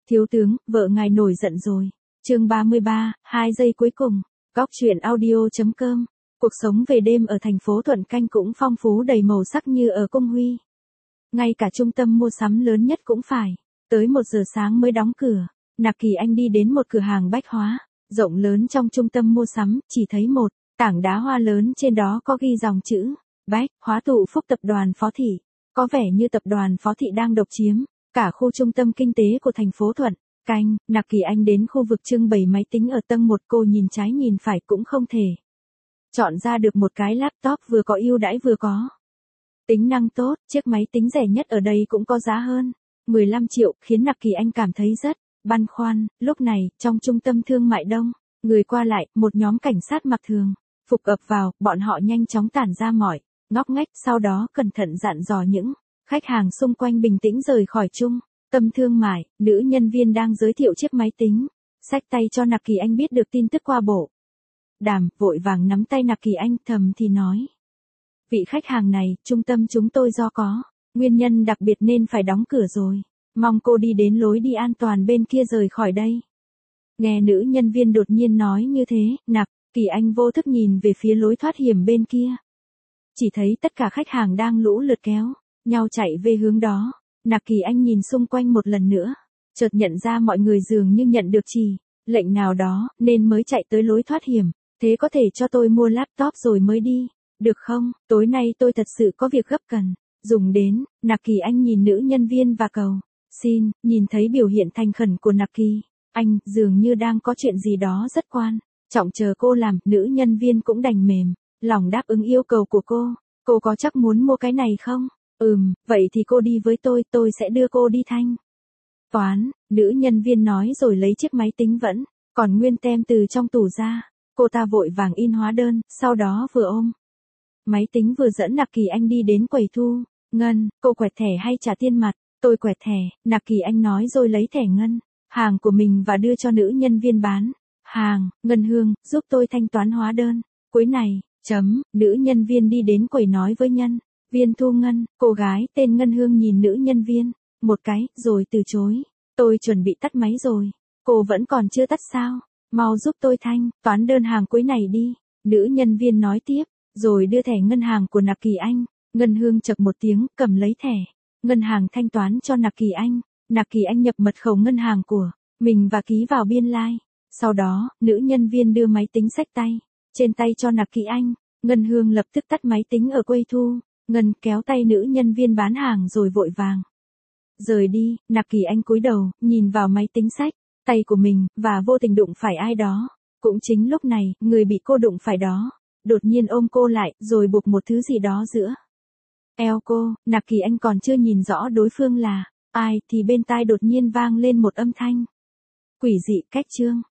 Thiếu tướng, vợ ngài nổi giận rồi. Chương 33, 2 giây cuối cùng. Góc truyện audio.com. Cuộc sống về đêm ở thành phố Thuận Canh cũng phong phú đầy màu sắc như ở Cung Huy. Ngay cả trung tâm mua sắm lớn nhất cũng phải tới 1 giờ sáng mới đóng cửa. Nạc Kỳ Anh đi đến một cửa hàng bách hóa rộng lớn trong trung tâm mua sắm, chỉ thấy một tảng đá hoa lớn, trên đó có ghi dòng chữ Bách Hóa Tụ Phúc Tập đoàn Phó Thị. Có vẻ như tập đoàn Phó Thị đang độc chiếm cả khu trung tâm kinh tế của thành phố Thuận Canh. Nạc Kỳ Anh đến khu vực trưng bày máy tính ở tầng 1, cô nhìn trái nhìn phải cũng không thể chọn ra được một cái laptop vừa có ưu đãi vừa có tính năng tốt. Chiếc máy tính rẻ nhất ở đây cũng có giá hơn 15 triệu, khiến Nạc Kỳ Anh cảm thấy rất băn khoăn. Lúc này, trong trung tâm thương mại đông người qua lại, một nhóm cảnh sát mặc thường phục ập vào, bọn họ nhanh chóng tản ra mọi ngóc ngách, sau đó cẩn thận dặn dò những khách hàng xung quanh bình tĩnh rời khỏi trung tâm thương mại. Nữ nhân viên đang giới thiệu chiếc máy tính xách tay cho Nạc Kỳ Anh biết được tin tức qua bộ đàm, vội vàng nắm tay Nạc Kỳ Anh thầm thì nói: vị khách hàng này, trung tâm chúng tôi do có nguyên nhân đặc biệt nên phải đóng cửa rồi, mong cô đi đến lối đi an toàn bên kia rời khỏi đây. Nghe nữ nhân viên đột nhiên nói như thế, Nạc Kỳ Anh vô thức nhìn về phía lối thoát hiểm bên kia. Chỉ thấy tất cả khách hàng đang lũ lượt kéo nhau chạy về hướng đó. Nạc Kỳ Anh nhìn xung quanh một lần nữa, chợt nhận ra mọi người dường như nhận được chỉ lệnh nào đó, nên mới chạy tới lối thoát hiểm. Thế có thể cho tôi mua laptop rồi mới đi, được không? Tối nay tôi thật sự có việc gấp cần dùng đến. Nạc Kỳ Anh nhìn nữ nhân viên và cầu xin. Nhìn thấy biểu hiện thành khẩn của Nạc Kỳ Anh, dường như đang có chuyện gì đó rất quan trọng chờ cô làm. Nữ nhân viên cũng đành mềm lòng đáp ứng yêu cầu của cô. Cô có chắc muốn mua cái này không? Vậy thì cô đi với tôi sẽ đưa cô đi thanh toán. Nữ nhân viên nói rồi lấy chiếc máy tính vẫn còn nguyên tem từ trong tủ ra. Cô ta vội vàng in hóa đơn, sau đó vừa ôm máy tính vừa dẫn Nạc Kỳ Anh đi đến quầy thu ngân. Cô quẹt thẻ hay trả tiền mặt? Tôi quẹt thẻ, Nạc Kỳ Anh nói rồi lấy thẻ ngân hàng của mình và đưa cho nữ nhân viên bán hàng ngân Hương, giúp tôi thanh toán hóa đơn cuối này. Nữ nhân viên đi đến quầy nói với nhân viên thu ngân. Cô gái tên Ngân Hương nhìn nữ nhân viên một cái, rồi từ chối. Tôi chuẩn bị tắt máy rồi. Cô vẫn còn chưa tắt sao? Mau giúp tôi thanh toán đơn hàng cuối này đi. Nữ nhân viên nói tiếp, rồi đưa thẻ ngân hàng của Nạc Kỳ Anh. Ngân Hương chậc một tiếng, cầm lấy thẻ ngân hàng thanh toán cho Nạc Kỳ Anh. Nạc Kỳ Anh nhập mật khẩu ngân hàng của mình và ký vào biên lai. Sau đó, nữ nhân viên đưa máy tính xách tay trên tay cho Nạc Kỳ Anh. Ngân Hương lập tức tắt máy tính ở quầy thu ngân, kéo tay nữ nhân viên bán hàng rồi vội vàng rời đi. Nạc Kỳ Anh cúi đầu nhìn vào máy tính xách tay của mình và vô tình đụng phải ai đó. Cũng chính lúc này, người bị cô đụng phải đó đột nhiên ôm cô lại, rồi buộc một thứ gì đó giữa eo cô. Nạc Kỳ Anh còn chưa nhìn rõ đối phương là ai thì bên tai đột nhiên vang lên một âm thanh quỷ dị. Cách chương